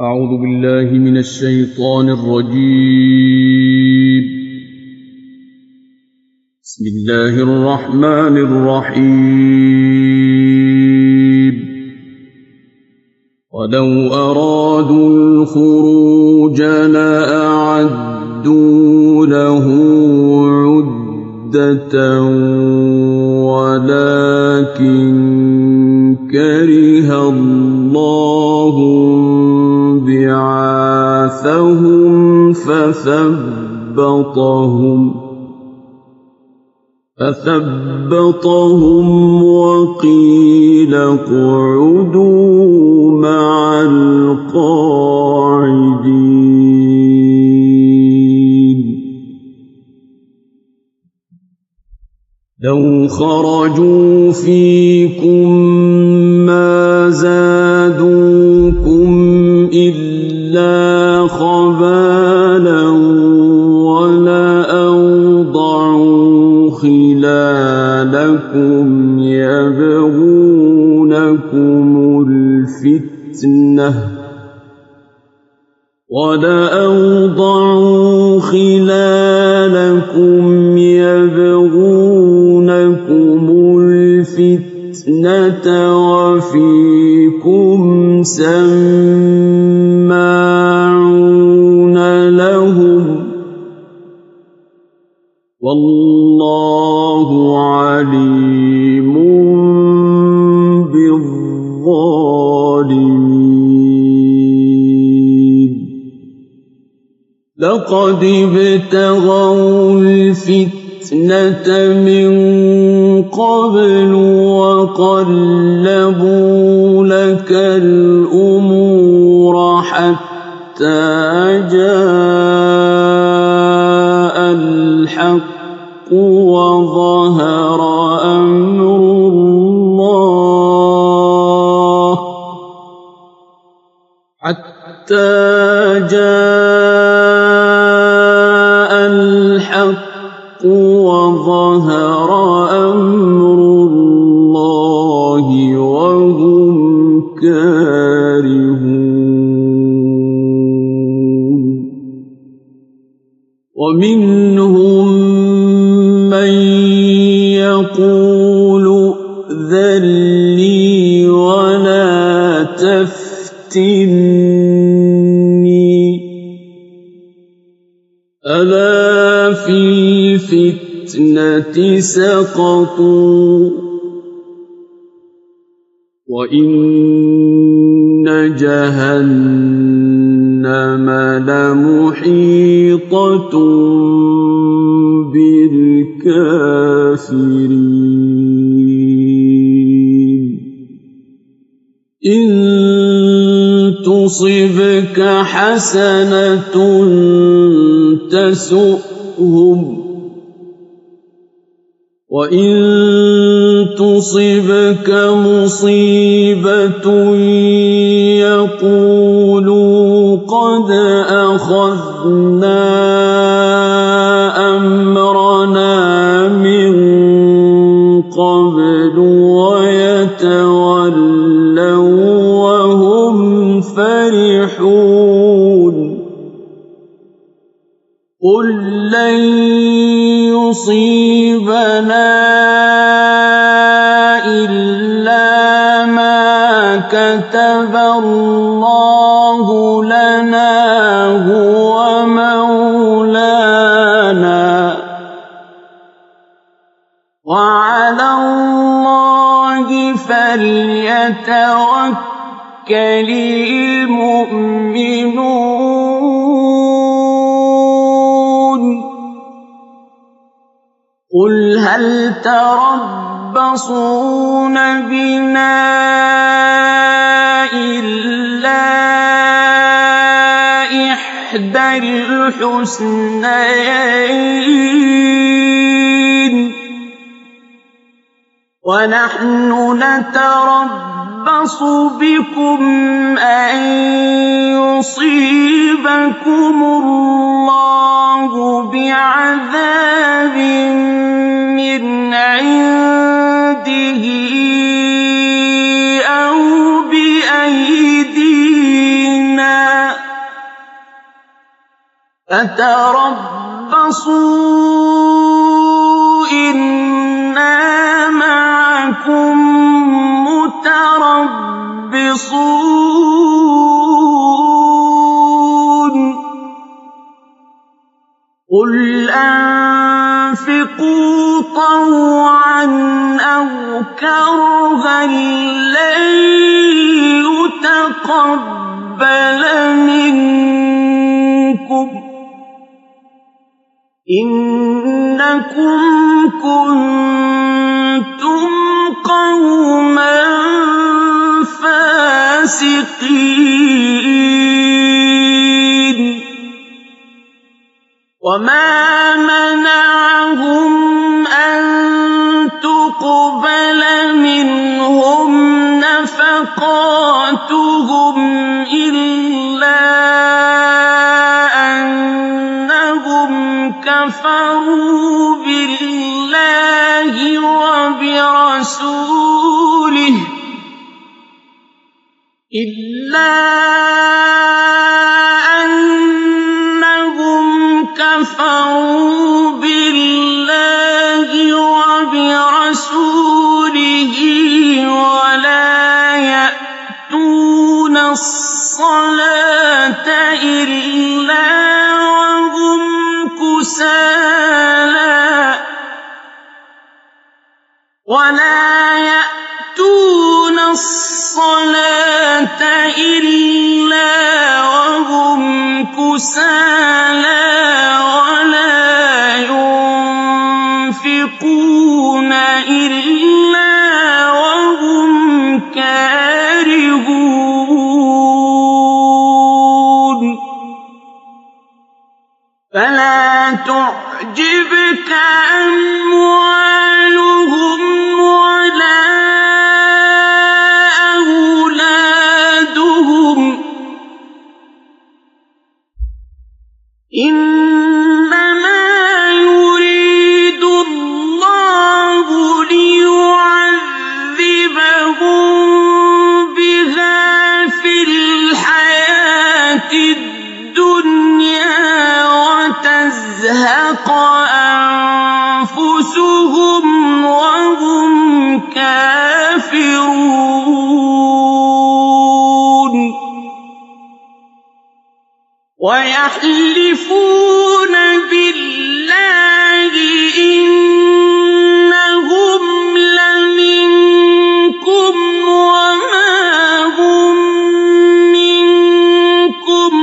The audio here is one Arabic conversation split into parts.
أعوذ بالله من الشيطان الرجيم. بسم الله الرحمن الرحيم. ولو أرادوا الخروج لأعدوا له عدة ولكن كره الله بعاثهم فثبطهم وقيل اقعدوا مع القاعدين. لو خرجوا فيكم ما زادوكم إلا خبالا ولأوضعوا خلالكم يبغونكم الفتنة وفيكم سماعون لهم والله عليم بالظالمين. لقد ابتغوا الفتنة من قبل وقلبوا لك الأمور حتى جاء الحق وظهر أمر الله وهم كارهون. ومنهم من يقول ائذن لي ولا تفتني ألا في الفتنة سقطوا وإن جهنم لمحيطة بالكافرين. إن تصبك حسنة تسؤهم وإن تصبك مصيبة يقولوا قد أخذنا أمرنا من قبل ويتولوا وهم فرحون. قل لن يصيبنا إلا ما كتب الله لنا هو مولانا وعلى الله فليتوكل المؤمنون. قل هل تربصون بنا إلا إحدى الحسنيين ونحن نتربص بكم أن يصيبكم الله بعذاب من عنده أو بأيدينا فتربصوا إنا معكم متربصون قل أنفقوا طوعا أو كرها لن يتقبل منكم إنكم كنتم قوما فاسقين وما منعهم أن تقبل منهم نفقاتهم إلا أنهم كفروا بالله وبرسوله ولا يأتون الصلاة إلا وهم كسالى ولا ينفقون إلا وهم كارهون فلا تعجبك أموالهم ولا أولادهم إنما يريد الله ليعذبهم بها في الحياة الدنيا وتزهق أنفسهم وهم كافرون ويحلفون بالله إنهم لمنكم وما هم منكم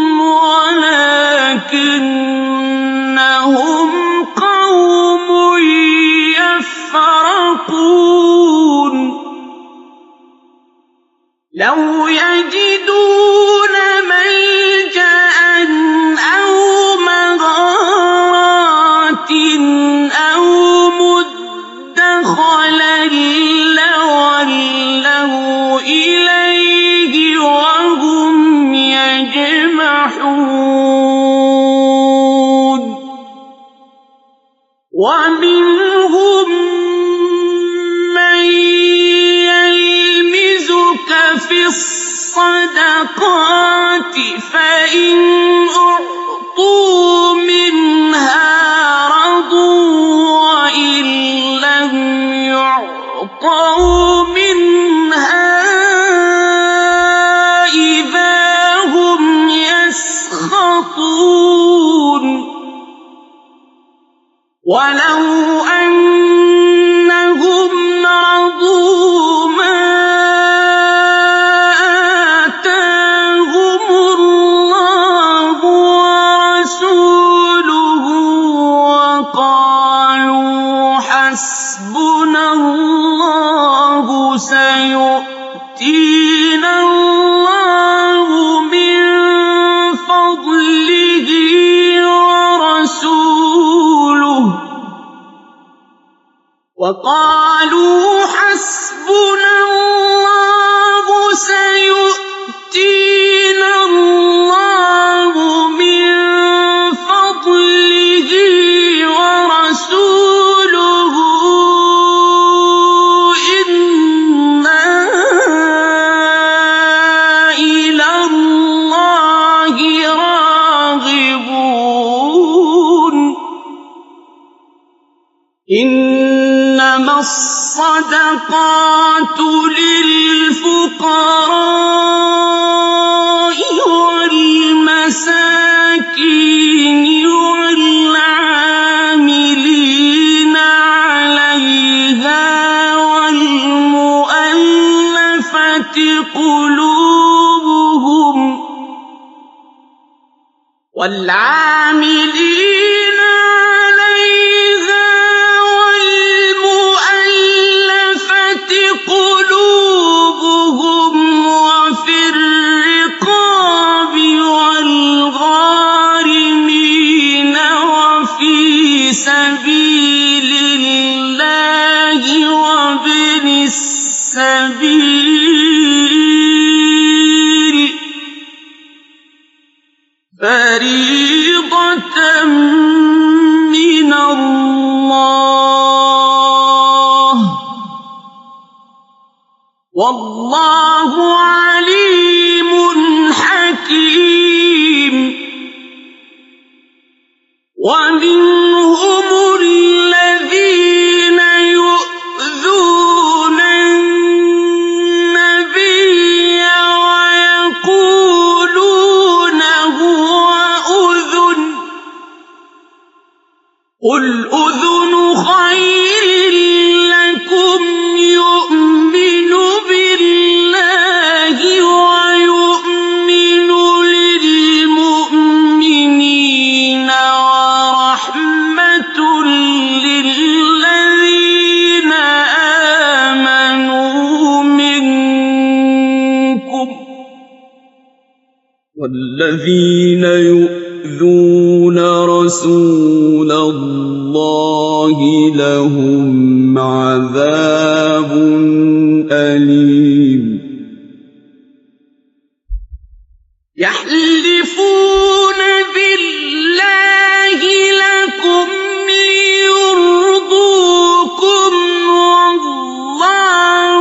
ولكنهم قوم يفرقون لو يجدون ملجأ أو مغارات أو مدخلا لولوا إليه وهم يجمحون ومنهم من يلمزك في الصدقات فإن أعطوا منها رضوا وإن لم يعطوا منها إذا هم يسخطون ولو أنهم رضوا ما آتاهم الله ورسوله وقالوا حسبنا الله سيؤتينا الله من فضله ورسوله وقالوا حسبنا الله سيؤتينا الله من فضله ورسوله إنا إلى الله راغبون إنما الصدقات للفقراء والمساكين والعاملين عليها والمؤلفة قلوبهم وفي الرقاب والغارمين وفي سبيل الله وابن السبيل فريضة من الله والله عليم حكيم ومنهم الذين يؤذون النبي ويقولون هو أذن قل أذن خير لكم يؤمن بالله ويؤمن للمؤمنين ورحمة للذين آمنوا منكم والذين يؤذون رسول الله لهم عذاب أليم يحلفون بالله لكم ليرضوكم والله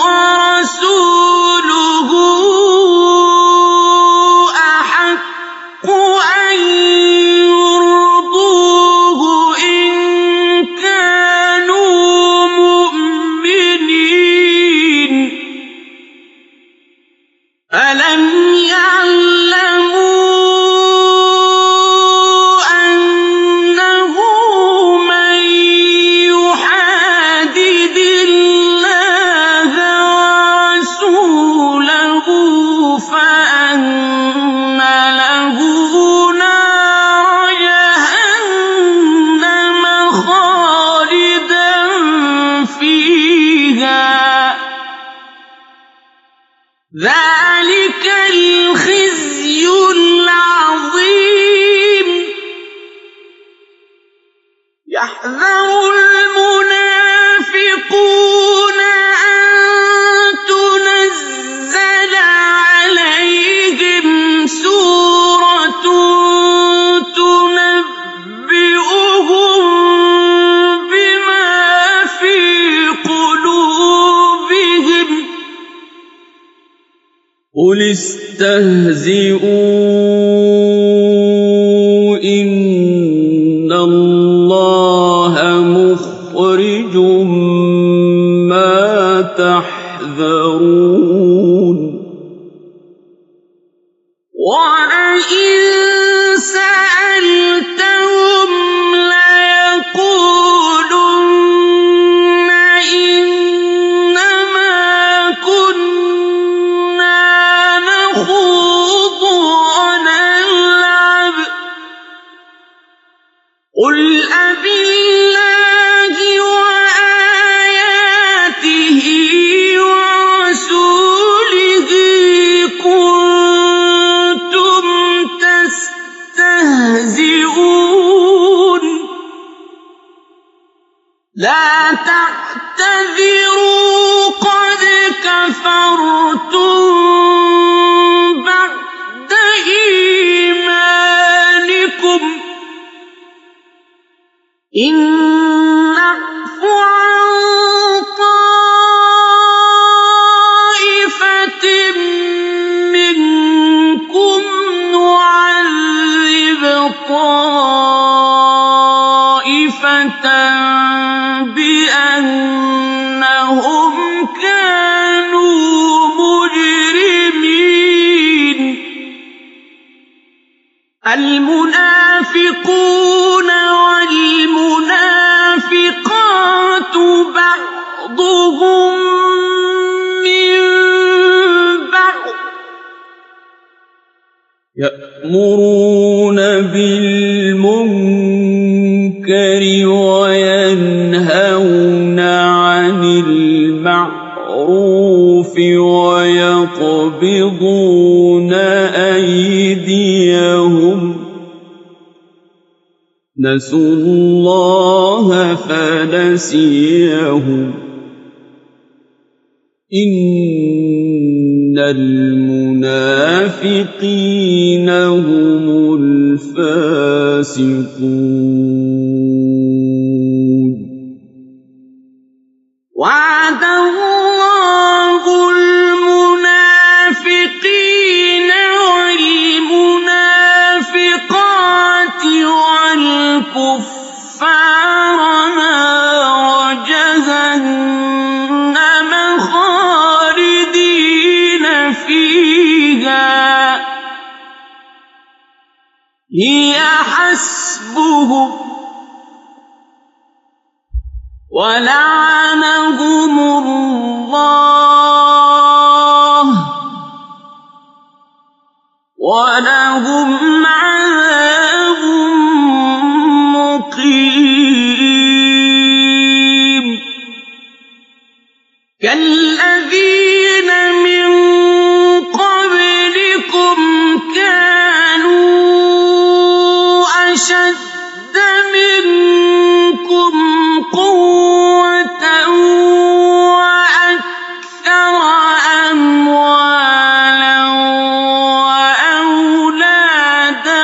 ورسوله أحق أن يرضوه إن كانوا مؤمنين ألم يعلموا أنه من يحادد الله ورسوله فأن له نار جهنم خالدا فيها ذلك الخزي العظيم يحذر المنافقون أن تنزل عليهم سورة تنبئهم بما في قلوبهم قل استهزئوا إن الله مخرج ما تحذرون ولئن سألتهم ليقولن إنما كنا نخوض ونلعب قل أبالله وآياته ورسوله كنتم تستهزئون لا تعتذروا قد كفرتم بعد إيمانكم إن نعف عن طائفة منكم نعذب طائفة بأن المنافقون والمنافقات بعضهم من بعض يأمرون بالمنكر وينهون عن المعروف ويقبضون أيديهم نسوا الله فنسيهم إن المنافقين هم الفاسقون وعد الله المنافقين والمنافقات والكفار نار جهنم خالدين فيها هي حسبهم ولعنهم الله ولهم عذاب مقيم كالذين من قبلكم كانوا أشد منكم قوة وأكثر أموالا وأولادا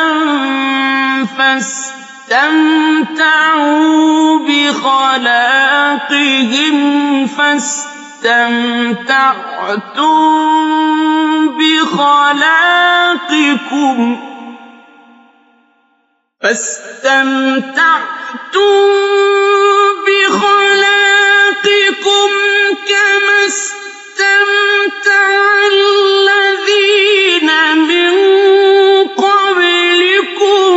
فاستمتعوا فاستمتعتم بخلاقكم كما استمتع الذين من قبلكم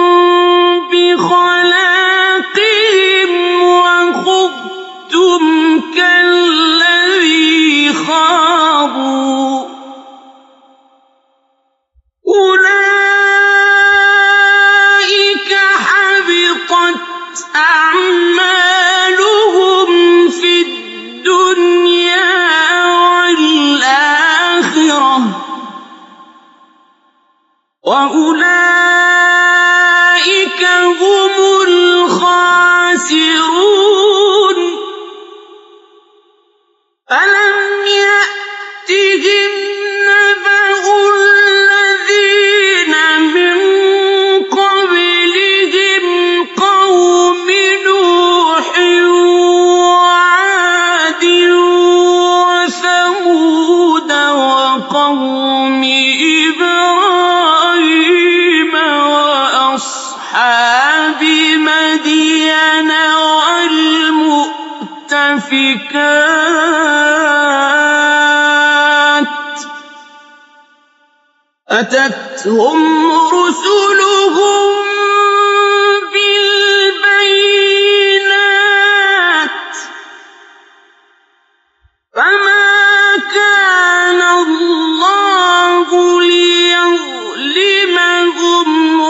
بخلاقهم وخضتم كالذي خاضوا أولئك حبطت أعمالهم في الدنيا والآخرة وأولئك هم الخاسرون ألم يأتهم نبأ الذين من قبلهم قوم نوح وعاد وثمود وقوم إبراهيم وأصحاب مدين والمؤتفكات أتتهم رسلهم بالبينات فما كان الله ليظلمهم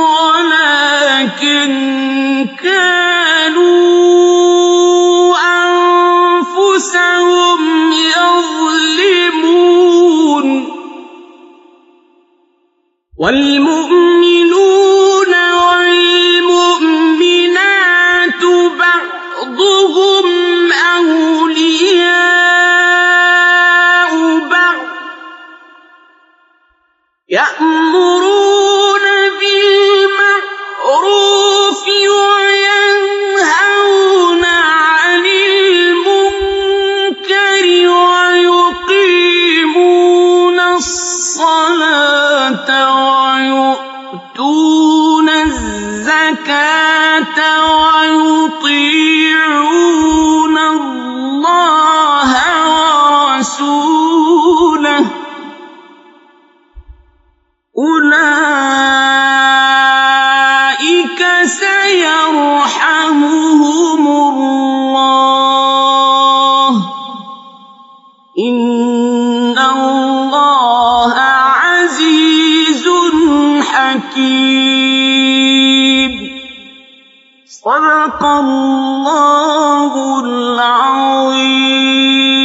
ولكن كانوا أنفسهم يظلمون والمؤمنون والمؤمنات بعضهم أولياء بعض يأمرون بالمعروف وينهون عن المنكر ويقيمون الصلاة ويؤتون الزكاة ويطيعون الله ورسوله أولئك حميد. صدق الله العظيم.